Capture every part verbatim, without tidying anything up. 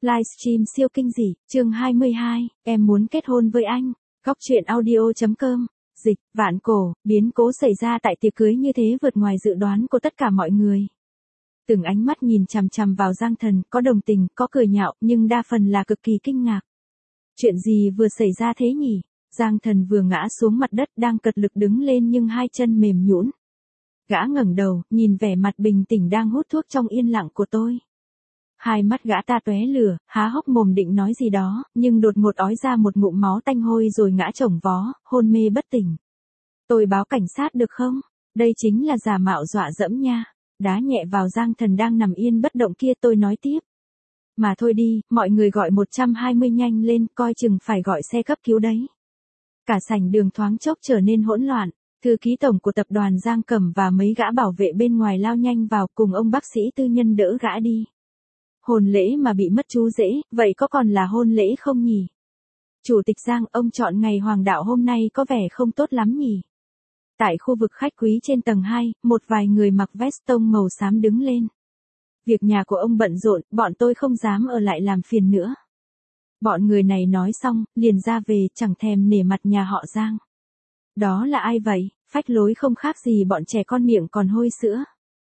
Livestream siêu kinh dị, chương hai mươi hai, em muốn kết hôn với anh. Góc truyện audio.com. Dịch, vạn cổ, biến cố xảy ra tại tiệc cưới như thế vượt ngoài dự đoán của tất cả mọi người. Từng ánh mắt nhìn chằm chằm vào Giang Thần, có đồng tình, có cười nhạo, nhưng đa phần là cực kỳ kinh ngạc. Chuyện gì vừa xảy ra thế nhỉ? Giang Thần vừa ngã xuống mặt đất đang cật lực đứng lên nhưng hai chân mềm nhũn. Gã ngẩng đầu, nhìn vẻ mặt bình tĩnh đang hút thuốc trong yên lặng của tôi. Hai mắt gã ta tóe lửa, há hốc mồm định nói gì đó, nhưng đột ngột ói ra một ngụm máu tanh hôi rồi ngã chồng vó, hôn mê bất tỉnh. Tôi báo cảnh sát được không? Đây chính là giả mạo dọa dẫm nha. Đá nhẹ vào Giang Thần đang nằm yên bất động kia, tôi nói tiếp. Mà thôi đi, mọi người gọi một trăm hai mươi nhanh lên, coi chừng phải gọi xe cấp cứu đấy. Cả sảnh đường thoáng chốc trở nên hỗn loạn. Thư ký tổng của tập đoàn Giang Cẩm và mấy gã bảo vệ bên ngoài lao nhanh vào cùng ông bác sĩ tư nhân đỡ gã đi. Hôn lễ mà bị mất chú rể, vậy có còn là hôn lễ không nhỉ? Chủ tịch Giang, ông chọn ngày hoàng đạo hôm nay có vẻ không tốt lắm nhỉ? Tại khu vực khách quý trên tầng hai, một vài người mặc vest tông màu xám đứng lên. Việc nhà của ông bận rộn, bọn tôi không dám ở lại làm phiền nữa. Bọn người này nói xong, liền ra về, chẳng thèm nể mặt nhà họ Giang. Đó là ai vậy? Phách lối không khác gì bọn trẻ con miệng còn hôi sữa.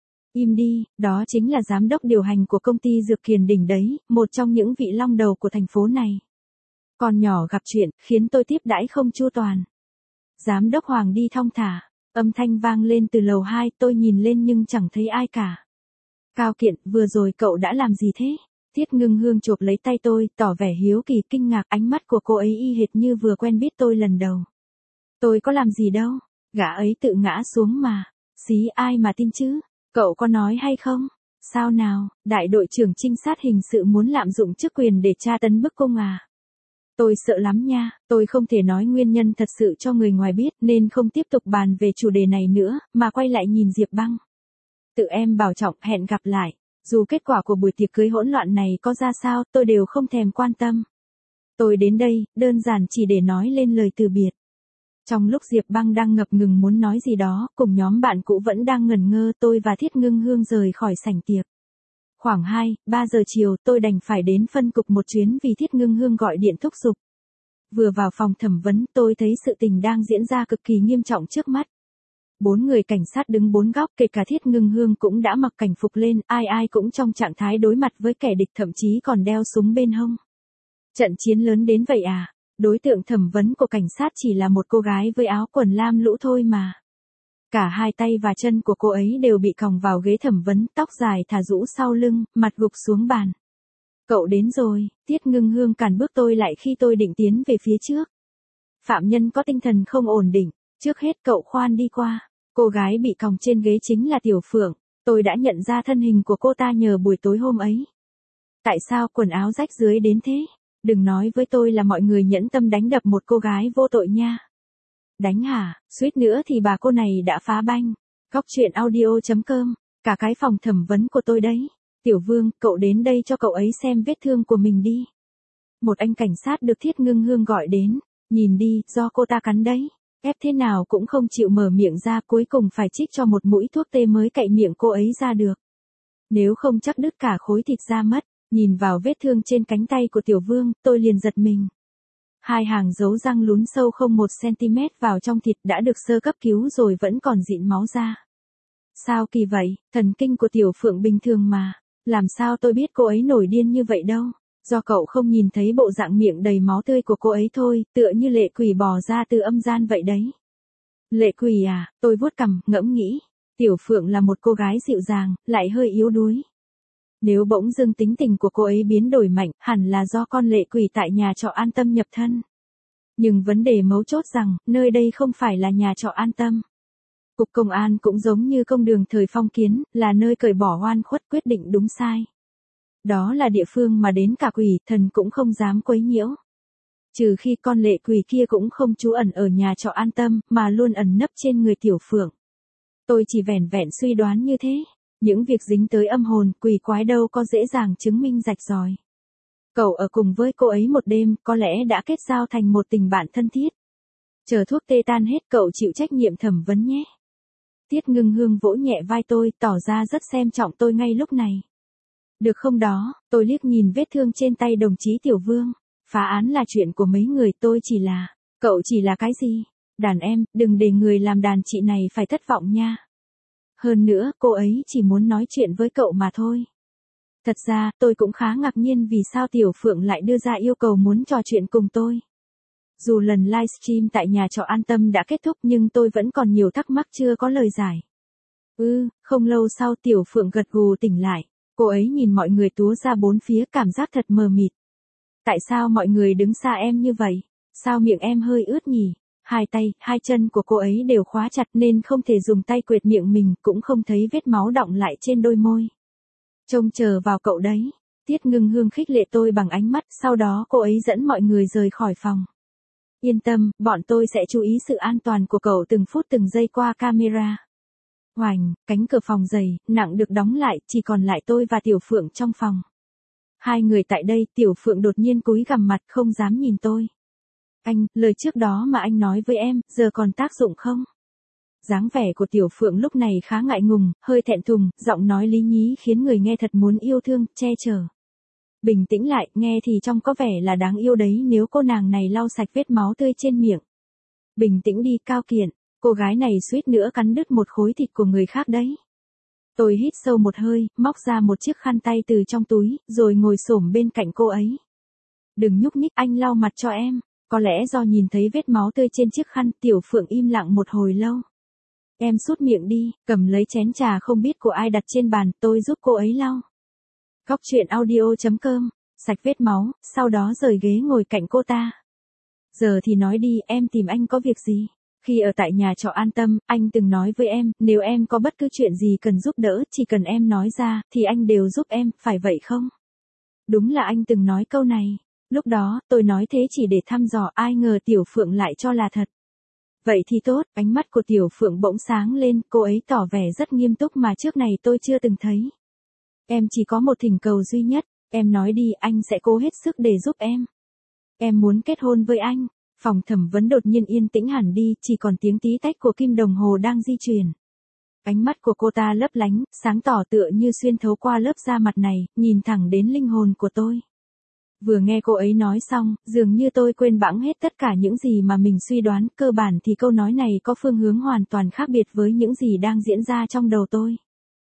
Im đi, đó chính là giám đốc điều hành của công ty Dược Kiền Đỉnh đấy, một trong những vị long đầu của thành phố này. Con nhỏ gặp chuyện, khiến tôi tiếp đãi không chu toàn. Giám đốc Hoàng đi thong thả, âm thanh vang lên từ lầu hai, tôi nhìn lên nhưng chẳng thấy ai cả. Cao Kiện, vừa rồi cậu đã làm gì thế? Thiết Ngưng Hương chộp lấy tay tôi, tỏ vẻ hiếu kỳ kinh ngạc, ánh mắt của cô ấy y hệt như vừa quen biết tôi lần đầu. Tôi có làm gì đâu, gã ấy tự ngã xuống mà, xí ai mà tin chứ, cậu có nói hay không? Sao nào, đại đội trưởng trinh sát hình sự muốn lạm dụng chức quyền để tra tấn bức cung à? Tôi sợ lắm nha, tôi không thể nói nguyên nhân thật sự cho người ngoài biết nên không tiếp tục bàn về chủ đề này nữa, mà quay lại nhìn Diệp Băng. Tự em bảo trọng, hẹn gặp lại. Dù kết quả của buổi tiệc cưới hỗn loạn này có ra sao, tôi đều không thèm quan tâm. Tôi đến đây, đơn giản chỉ để nói lên lời từ biệt. Trong lúc Diệp Băng đang ngập ngừng muốn nói gì đó, cùng nhóm bạn cũ vẫn đang ngẩn ngơ, tôi và Thiết Ngưng Hương rời khỏi sảnh tiệc. Khoảng hai, ba giờ chiều, tôi đành phải đến phân cục một chuyến vì Thiết Ngưng Hương gọi điện thúc giục. Vừa vào phòng thẩm vấn, tôi thấy sự tình đang diễn ra cực kỳ nghiêm trọng trước mắt. Bốn người cảnh sát đứng bốn góc, kể cả Thiết Ngưng Hương cũng đã mặc cảnh phục lên, ai ai cũng trong trạng thái đối mặt với kẻ địch, thậm chí còn đeo súng bên hông. Trận chiến lớn đến vậy à? Đối tượng thẩm vấn của cảnh sát chỉ là một cô gái với áo quần lam lũ thôi mà. Cả hai tay và chân của cô ấy đều bị còng vào ghế thẩm vấn, tóc dài thả rũ sau lưng, mặt gục xuống bàn. Cậu đến rồi, Thiết Ngưng Hương cản bước tôi lại khi tôi định tiến về phía trước. Phạm nhân có tinh thần không ổn định, trước hết cậu khoan đi qua. Cô gái bị còng trên ghế chính là Tiểu Phượng, tôi đã nhận ra thân hình của cô ta nhờ buổi tối hôm ấy. Tại sao quần áo rách dưới đến thế? Đừng nói với tôi là mọi người nhẫn tâm đánh đập một cô gái vô tội nha. Đánh hả? Suýt nữa thì bà cô này đã phá banh. Góc truyện audio.com, cả cái phòng thẩm vấn của tôi đấy. Tiểu Vương, cậu đến đây cho cậu ấy xem vết thương của mình đi. Một anh cảnh sát được Thiết Ngưng Hương gọi đến. Nhìn đi, do cô ta cắn đấy. Ép thế nào cũng không chịu mở miệng ra, cuối cùng phải trích cho một mũi thuốc tê mới cạy miệng cô ấy ra được. Nếu không chắc đứt cả khối thịt ra mất. Nhìn vào vết thương trên cánh tay của Tiểu Vương, tôi liền giật mình. Hai hàng dấu răng lún sâu không một xăng-ti-mét vào trong thịt đã được sơ cấp cứu rồi vẫn còn dịn máu ra. Sao kỳ vậy, thần kinh của Tiểu Phượng bình thường mà. Làm sao tôi biết cô ấy nổi điên như vậy đâu. Do cậu không nhìn thấy bộ dạng miệng đầy máu tươi của cô ấy thôi, tựa như lệ quỷ bò ra từ âm gian vậy đấy. Lệ quỷ à, tôi vuốt cằm, ngẫm nghĩ. Tiểu Phượng là một cô gái dịu dàng, lại hơi yếu đuối. Nếu bỗng dưng tính tình của cô ấy biến đổi mạnh, hẳn là do con lệ quỷ tại nhà trọ An Tâm nhập thân. Nhưng vấn đề mấu chốt rằng, nơi đây không phải là nhà trọ An Tâm. Cục công an cũng giống như công đường thời phong kiến, là nơi cởi bỏ oan khuất quyết định đúng sai. Đó là địa phương mà đến cả quỷ thần cũng không dám quấy nhiễu. Trừ khi con lệ quỷ kia cũng không trú ẩn ở nhà trọ An Tâm, mà luôn ẩn nấp trên người Tiểu Phượng. Tôi chỉ vẻn vẹn suy đoán như thế. Những việc dính tới âm hồn, quỷ quái đâu có dễ dàng chứng minh rạch ròi. Cậu ở cùng với cô ấy một đêm, có lẽ đã kết giao thành một tình bạn thân thiết. Chờ thuốc tê tan hết cậu chịu trách nhiệm thẩm vấn nhé. Thiết Ngưng Hương vỗ nhẹ vai tôi, tỏ ra rất xem trọng tôi ngay lúc này. Được không đó, tôi liếc nhìn vết thương trên tay đồng chí Tiểu Vương. Phá án là chuyện của mấy người, tôi chỉ là, cậu chỉ là cái gì? Đàn em, đừng để người làm đàn chị này phải thất vọng nha. Hơn nữa, cô ấy chỉ muốn nói chuyện với cậu mà thôi. Thật ra, tôi cũng khá ngạc nhiên vì sao Tiểu Phượng lại đưa ra yêu cầu muốn trò chuyện cùng tôi. Dù lần livestream tại nhà trọ An Tâm đã kết thúc nhưng tôi vẫn còn nhiều thắc mắc chưa có lời giải. Ừ, không lâu sau Tiểu Phượng gật gù tỉnh lại. Cô ấy nhìn mọi người túa ra bốn phía cảm giác thật mờ mịt. Tại sao mọi người đứng xa em như vậy? Sao miệng em hơi ướt nhỉ? Hai tay, hai chân của cô ấy đều khóa chặt nên không thể dùng tay quệt miệng mình, cũng không thấy vết máu đọng lại trên đôi môi. Trông chờ vào cậu đấy. Tiết Ngưng Hương khích lệ tôi bằng ánh mắt, sau đó cô ấy dẫn mọi người rời khỏi phòng. Yên tâm, bọn tôi sẽ chú ý sự an toàn của cậu từng phút từng giây qua camera. Hoành, cánh cửa phòng dày, nặng được đóng lại, chỉ còn lại tôi và Tiểu Phượng trong phòng. Hai người tại đây, Tiểu Phượng đột nhiên cúi gằm mặt không dám nhìn tôi. Anh, lời trước đó mà anh nói với em, giờ còn tác dụng không? Dáng vẻ của Tiểu Phượng lúc này khá ngại ngùng, hơi thẹn thùng, giọng nói lý nhí khiến người nghe thật muốn yêu thương, che chở. Bình tĩnh lại, nghe thì trông có vẻ là đáng yêu đấy nếu cô nàng này lau sạch vết máu tươi trên miệng. Bình tĩnh đi, Cao Kiện, cô gái này suýt nữa cắn đứt một khối thịt của người khác đấy. Tôi hít sâu một hơi, móc ra một chiếc khăn tay từ trong túi, rồi ngồi xổm bên cạnh cô ấy. Đừng nhúc nhích, anh lau mặt cho em. Có lẽ do nhìn thấy vết máu tươi trên chiếc khăn, Tiểu Phượng im lặng một hồi lâu. Em sút miệng đi, cầm lấy chén trà không biết của ai đặt trên bàn, tôi giúp cô ấy lau. Góc truyện audio chấm com, sạch vết máu, sau đó rời ghế ngồi cạnh cô ta. Giờ thì nói đi, em tìm anh có việc gì? Khi ở tại nhà trọ An Tâm, anh từng nói với em, nếu em có bất cứ chuyện gì cần giúp đỡ, chỉ cần em nói ra, thì anh đều giúp em, phải vậy không? Đúng là anh từng nói câu này. Lúc đó, tôi nói thế chỉ để thăm dò, ai ngờ Tiểu Phượng lại cho là thật. Vậy thì tốt, ánh mắt của Tiểu Phượng bỗng sáng lên, cô ấy tỏ vẻ rất nghiêm túc mà trước này tôi chưa từng thấy. Em chỉ có một thỉnh cầu duy nhất, em nói đi, anh sẽ cố hết sức để giúp em. Em muốn kết hôn với anh. Phòng thẩm vấn đột nhiên yên tĩnh hẳn đi, chỉ còn tiếng tí tách của kim đồng hồ đang di chuyển. Ánh mắt của cô ta lấp lánh, sáng tỏ tựa như xuyên thấu qua lớp da mặt này, nhìn thẳng đến linh hồn của tôi. Vừa nghe cô ấy nói xong, dường như tôi quên bẵng hết tất cả những gì mà mình suy đoán, cơ bản thì câu nói này có phương hướng hoàn toàn khác biệt với những gì đang diễn ra trong đầu tôi.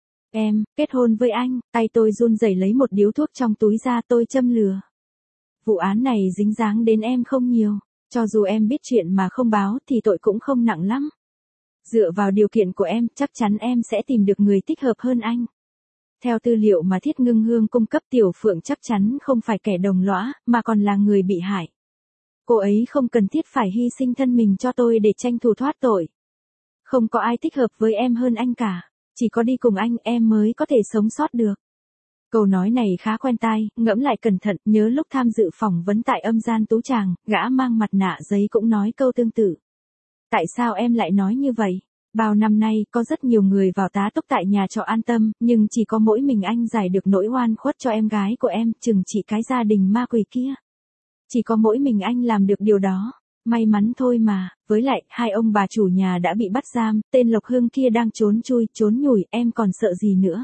Em, kết hôn với anh, tay tôi run rẩy lấy một điếu thuốc trong túi ra, tôi châm lửa. Vụ án này dính dáng đến em không nhiều, cho dù em biết chuyện mà không báo thì tội cũng không nặng lắm. Dựa vào điều kiện của em, chắc chắn em sẽ tìm được người thích hợp hơn anh. Theo tư liệu mà Thiết Ngưng Hương cung cấp, Tiểu Phượng chắc chắn không phải kẻ đồng lõa, mà còn là người bị hại. Cô ấy không cần thiết phải hy sinh thân mình cho tôi để tranh thủ thoát tội. Không có ai thích hợp với em hơn anh cả, chỉ có đi cùng anh em mới có thể sống sót được. Câu nói này khá quen tai, ngẫm lại cẩn thận, nhớ lúc tham dự phỏng vấn tại Âm Gian Tú Tràng, gã mang mặt nạ giấy cũng nói câu tương tự. Tại sao em lại nói như vậy? Bao năm nay, có rất nhiều người vào tá túc tại nhà trọ An Tâm, nhưng chỉ có mỗi mình anh giải được nỗi oan khuất cho em gái của em, chừng trị cái gia đình ma quỷ kia. Chỉ có mỗi mình anh làm được điều đó. May mắn thôi mà, với lại, hai ông bà chủ nhà đã bị bắt giam, tên Lộc Hương kia đang trốn chui, trốn nhủi, em còn sợ gì nữa.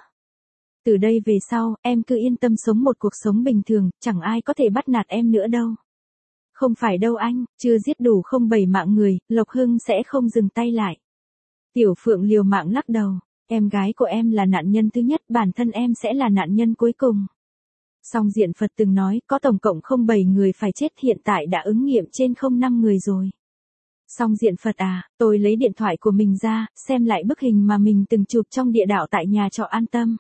Từ đây về sau, em cứ yên tâm sống một cuộc sống bình thường, chẳng ai có thể bắt nạt em nữa đâu. Không phải đâu anh, chưa giết đủ không bảy mạng người, Lộc Hưng sẽ không dừng tay lại. Tiểu Phượng liều mạng lắc đầu, em gái của em là nạn nhân thứ nhất, bản thân em sẽ là nạn nhân cuối cùng. Song Diện Phật từng nói, có tổng cộng không bảy người phải chết, hiện tại đã ứng nghiệm trên không năm người rồi. Song Diện Phật à, tôi lấy điện thoại của mình ra, xem lại bức hình mà mình từng chụp trong địa đạo tại nhà trọ An Tâm.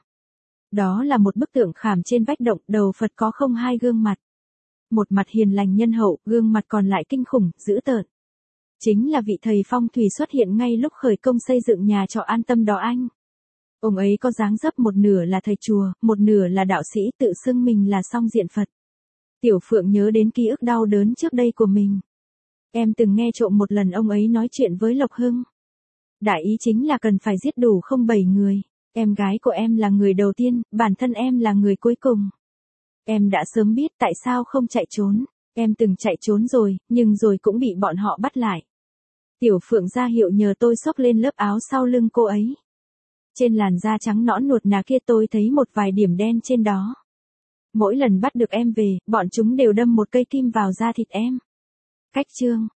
Đó là một bức tượng khảm trên vách động, đầu Phật có không hai gương mặt. Một mặt hiền lành nhân hậu, gương mặt còn lại kinh khủng, dữ tợn. Chính là vị thầy phong thủy xuất hiện ngay lúc khởi công xây dựng nhà trọ An Tâm đó anh. Ông ấy có dáng dấp một nửa là thầy chùa, một nửa là đạo sĩ, tự xưng mình là Song Diện Phật. Tiểu Phượng nhớ đến ký ức đau đớn trước đây của mình. Em từng nghe trộm một lần ông ấy nói chuyện với Lộc Hưng. Đại ý chính là cần phải giết đủ không bảy người. Em gái của em là người đầu tiên, bản thân em là người cuối cùng. Em đã sớm biết tại sao không chạy trốn. Em từng chạy trốn rồi, nhưng rồi cũng bị bọn họ bắt lại. Tiểu Phượng ra hiệu nhờ tôi xốc lên lớp áo sau lưng cô ấy. Trên làn da trắng nõn nuột nà kia tôi thấy một vài điểm đen trên đó. Mỗi lần bắt được em về, bọn chúng đều đâm một cây kim vào da thịt em. Cách chương